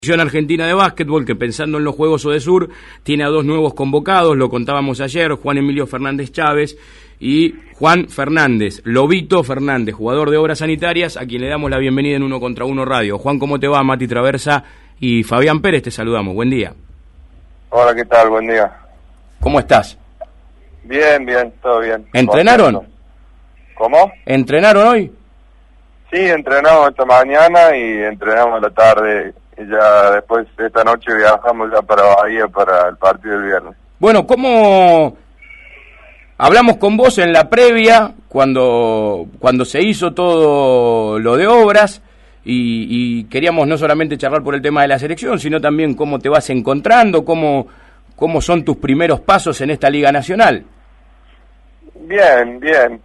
Selección Argentina de básquetbol que pensando en los Juegos ODESUR tiene a dos nuevos convocados, lo contábamos ayer, Juan Emilio Fernández Chávez y Juan Fernández, Lobito Fernández, jugador de Obras Sanitarias, a quien le damos la bienvenida en Uno contra Uno Radio. Juan, ¿cómo te va? Mati Traversa y Fabián Pérez, te saludamos, buen día. Hola, ¿qué tal? Buen día. ¿Cómo estás? Bien, todo bien. ¿Entrenaron? ¿Cómo? ¿Entrenaron hoy? Sí, entrenamos esta mañana y entrenamos a la tarde. Y ya después esta noche viajamos ya para Bahía para el partido del viernes. Bueno, ¿cómo...? Hablamos con vos en la previa, cuando se hizo todo lo de Obras, y queríamos no solamente charlar por el tema de la selección, sino también cómo te vas encontrando, cómo son tus primeros pasos en esta Liga Nacional. Bien.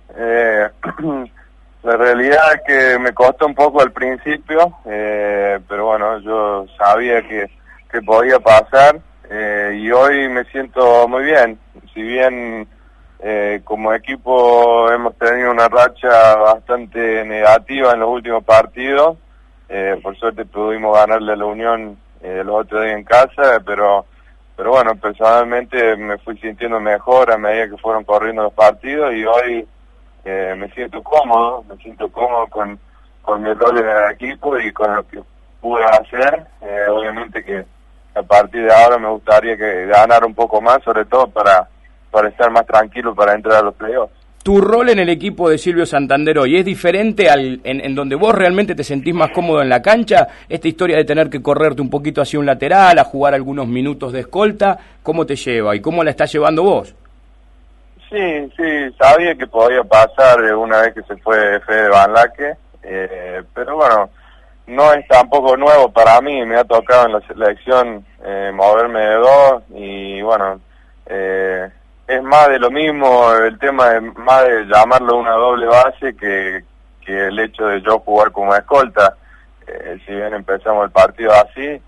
La realidad es que me costó un poco al principio, pero bueno, yo sabía que podía pasar, y hoy me siento muy bien. Si bien como equipo hemos tenido una racha bastante negativa en los últimos partidos, por suerte pudimos ganarle a la Unión los otros días en casa, pero bueno, personalmente me fui sintiendo mejor a medida que fueron corriendo los partidos, y hoy me siento cómodo con mi rol en el equipo y con lo que pude hacer. Obviamente que a partir de ahora me gustaría que ganara un poco más, sobre todo para estar más tranquilo para entrar a los playoffs. ¿Tu rol en el equipo de Silvio Santander hoy es diferente en donde vos realmente te sentís más cómodo en la cancha? Esta historia de tener que correrte un poquito hacia un lateral, a jugar algunos minutos de escolta, ¿cómo te lleva y cómo la estás llevando vos? Sí, sabía que podía pasar una vez que se fue Fede Van Laque, pero bueno, no es tampoco nuevo para mí. Me ha tocado en la selección moverme de dos, y bueno, es más de lo mismo. El tema es más de llamarlo una doble base que el hecho de yo jugar como escolta. Si bien empezamos el partido así,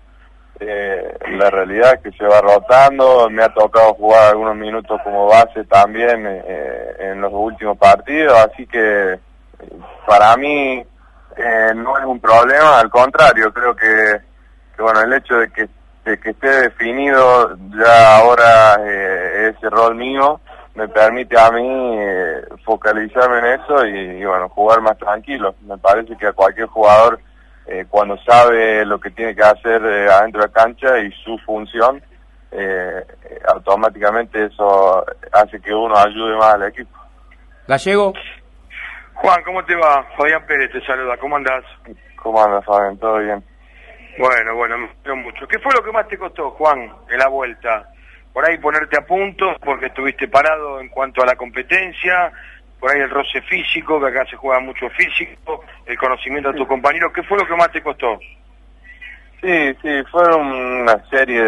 la realidad es que se va rotando. Me ha tocado jugar algunos minutos como base también en los últimos partidos, así que para mí no es un problema, al contrario. Creo que bueno, el hecho de que esté definido ya ahora ese rol mío me permite a mí focalizarme en eso y bueno, jugar más tranquilo. Me parece que a cualquier jugador, cuando sabe lo que tiene que hacer adentro de la cancha y su función, automáticamente eso hace que uno ayude más al equipo. Gallego. Juan, ¿cómo te va? Fabián Pérez te saluda, ¿cómo andás? ¿Cómo andas, Fabián? ¿Todo bien? Bueno, me alegro mucho. ¿Qué fue lo que más te costó, Juan, en la vuelta? Por ahí ponerte a punto, porque estuviste parado en cuanto a la competencia, por ahí el roce físico, que acá se juega mucho físico, el conocimiento de tus compañeros. ¿Qué fue lo que más te costó? Sí, fueron una serie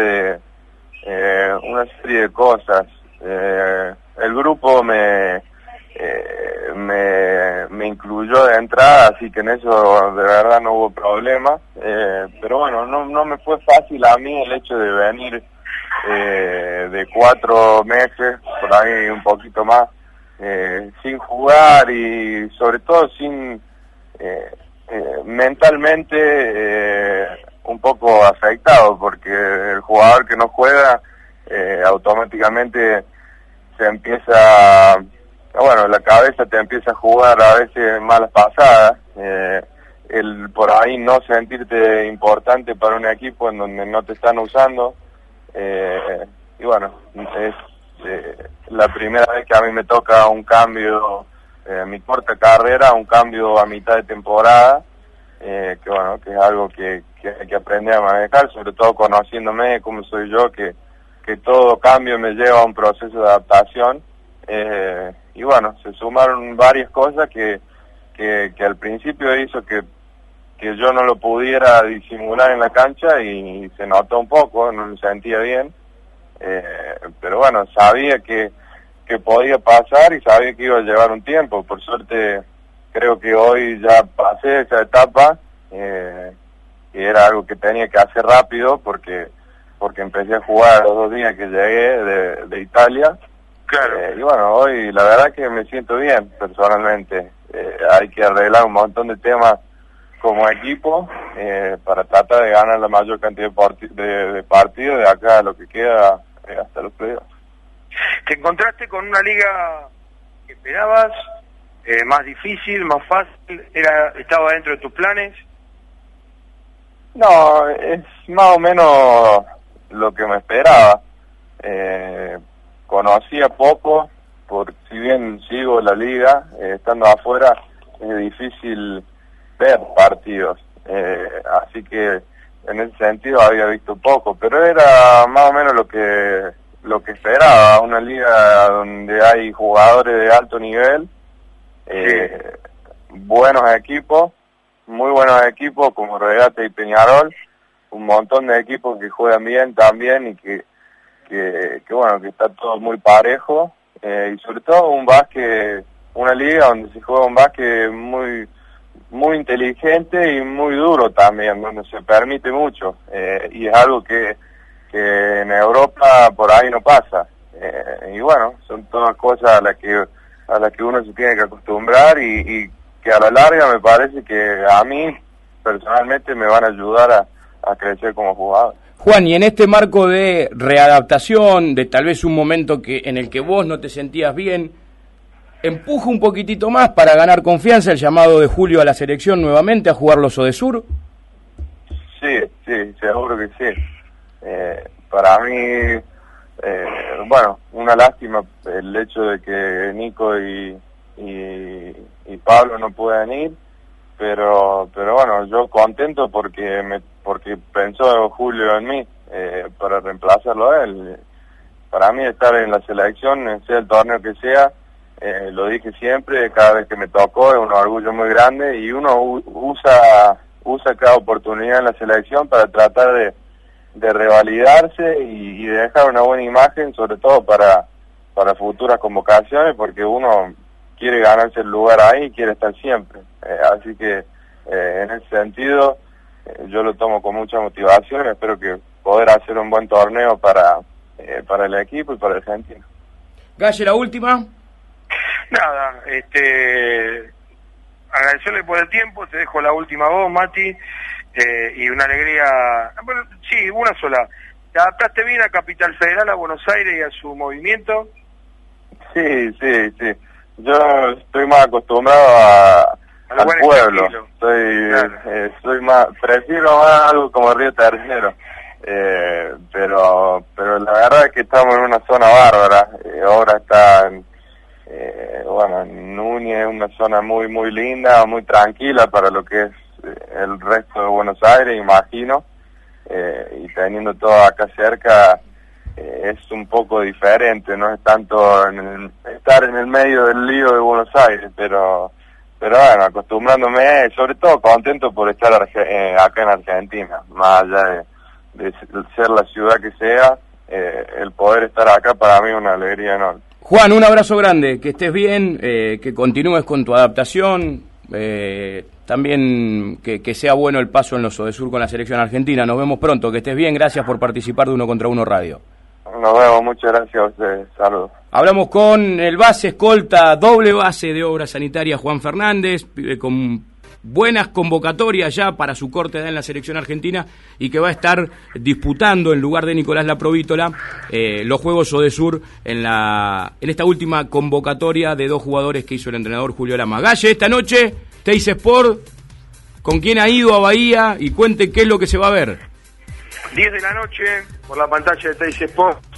de cosas. El grupo me incluyó de entrada, así que en eso de verdad no hubo problema, pero bueno, no me fue fácil a mí el hecho de venir de 4 meses, por ahí un poquito más, sin jugar, y sobre todo sin mentalmente un poco afectado, porque el jugador que no juega automáticamente se empieza, bueno, la cabeza te empieza a jugar a veces malas pasadas, el por ahí no sentirte importante para un equipo en donde no te están usando, y bueno, es la primera vez que a mí me toca un cambio en mi corta carrera, un cambio a mitad de temporada, que bueno, que es algo que hay que aprender a manejar, sobre todo conociéndome como soy yo, que todo cambio me lleva a un proceso de adaptación, y bueno, se sumaron varias cosas que al principio hizo que yo no lo pudiera disimular en la cancha, y se notó un poco, no me sentía bien, pero bueno, sabía que podía pasar y sabía que iba a llevar un tiempo. Por suerte creo que hoy ya pasé esa etapa, y era algo que tenía que hacer rápido porque empecé a jugar los 2 días que llegué de Italia. Claro. Y bueno, hoy la verdad que me siento bien personalmente. Hay que arreglar un montón de temas como equipo para tratar de ganar la mayor cantidad de partidos de acá a lo que queda hasta los playoffs. ¿Te encontraste con una liga que esperabas, más difícil, más fácil? ¿Estaba dentro de tus planes? No, es más o menos lo que me esperaba. Conocía poco, si bien sigo la liga, estando afuera es difícil ver partidos, así que en ese sentido había visto poco, pero era más o menos lo que esperaba, una liga donde hay jugadores de alto nivel, buenos equipos, muy buenos equipos como Regate y Peñarol, un montón de equipos que juegan bien también y que bueno, que está todo muy parejo, y sobre todo un básquet, una liga donde se juega un básquet muy muy inteligente y muy duro también, donde se permite mucho, y es algo que en Europa por ahí no pasa, y bueno, son todas cosas a las que uno se tiene que acostumbrar y que a la larga me parece que a mí personalmente me van a ayudar a crecer como jugador. Juan, y en este marco de readaptación, de tal vez un momento en el que vos no te sentías bien, ¿empuja un poquitito más para ganar confianza el llamado de Julio a la selección nuevamente a jugar los Odesur? Sí, seguro que sí. Para mí, bueno, una lástima el hecho de que Nico y Pablo no puedan ir, pero bueno, yo contento porque pensó Julio en mí para reemplazarlo a él. Para mí estar en la selección, sea el torneo que sea, lo dije siempre, cada vez que me tocó es un orgullo muy grande y uno usa cada oportunidad en la selección para tratar de revalidarse y de dejar una buena imagen, sobre todo para futuras convocaciones, porque uno quiere ganarse el lugar ahí y quiere estar siempre. Así que en ese sentido yo lo tomo con mucha motivación, espero que poder hacer un buen torneo para el equipo y para Argentina. Galle, la última. Nada, agradecerle por el tiempo, te dejo la última voz, Mati, y una alegría, bueno, sí, una sola. ¿Te adaptaste bien a Capital Federal, a Buenos Aires y a su movimiento? Sí. Yo estoy más acostumbrado al pueblo. Prefiero más algo como Río Tercero. Pero la verdad es que estamos en una zona bárbara. Ahora está en Núñez, una zona muy muy linda, muy tranquila para lo que es el resto de Buenos Aires, imagino, y teniendo todo acá cerca es un poco diferente, no es tanto estar en el medio del lío de Buenos Aires, pero bueno, acostumbrándome, sobre todo contento por estar acá en Argentina, más allá de ser la ciudad que sea, el poder estar acá para mí es una alegría enorme. Juan, un abrazo grande, que estés bien, que continúes con tu adaptación, también que sea bueno el paso en los Odesur con la selección argentina. Nos vemos pronto, que estés bien, gracias por participar de Uno contra Uno Radio. Nos vemos, muchas gracias a ustedes, saludos. Hablamos con el base escolta, doble base de Obras Sanitarias, Juan Fernández, con buenas convocatorias ya para su corta edad en la selección argentina y que va a estar disputando en lugar de Nicolás Laprovítola los Juegos Odesur en esta última convocatoria de dos jugadores que hizo el entrenador Julio Lama. Galle, esta noche, Teis Sport, ¿con quién ha ido a Bahía? Y cuente qué es lo que se va a ver. 10 de la noche, por la pantalla de Teis Sport.